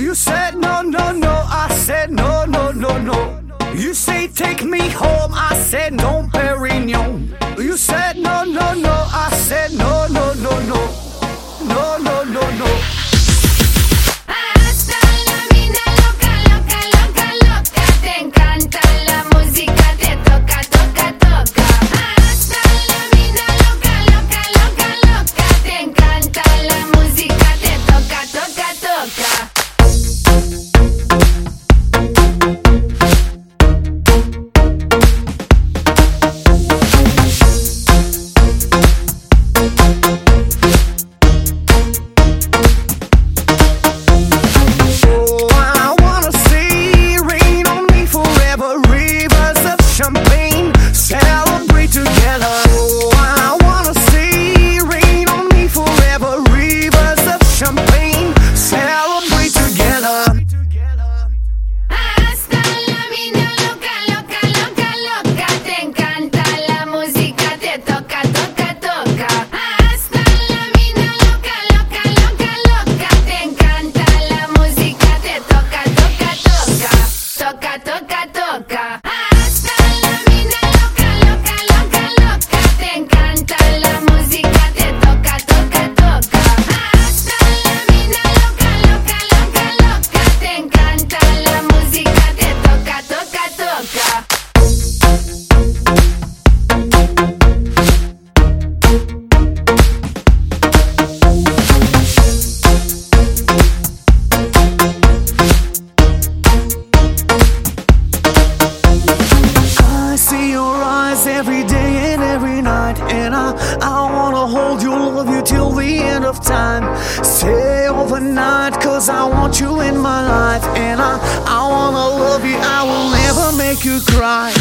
You said no, no, no. I said no, no, no, no. You say take me home. I said no, Perignon. You said no, no, no. I said no, no, no, no. No, no, no, no. Hasta la mina loca, loca, loca, loca. Te encanta la música, te toca, toca, toca. Hasta la mina loca, loca, loca, loca. Te encanta la música, te toca, toca, toca. Every day and every night, and I wanna hold you, love you till the end of time. Stay overnight, cause I want you in my life, and I wanna love you, I will never make you cry.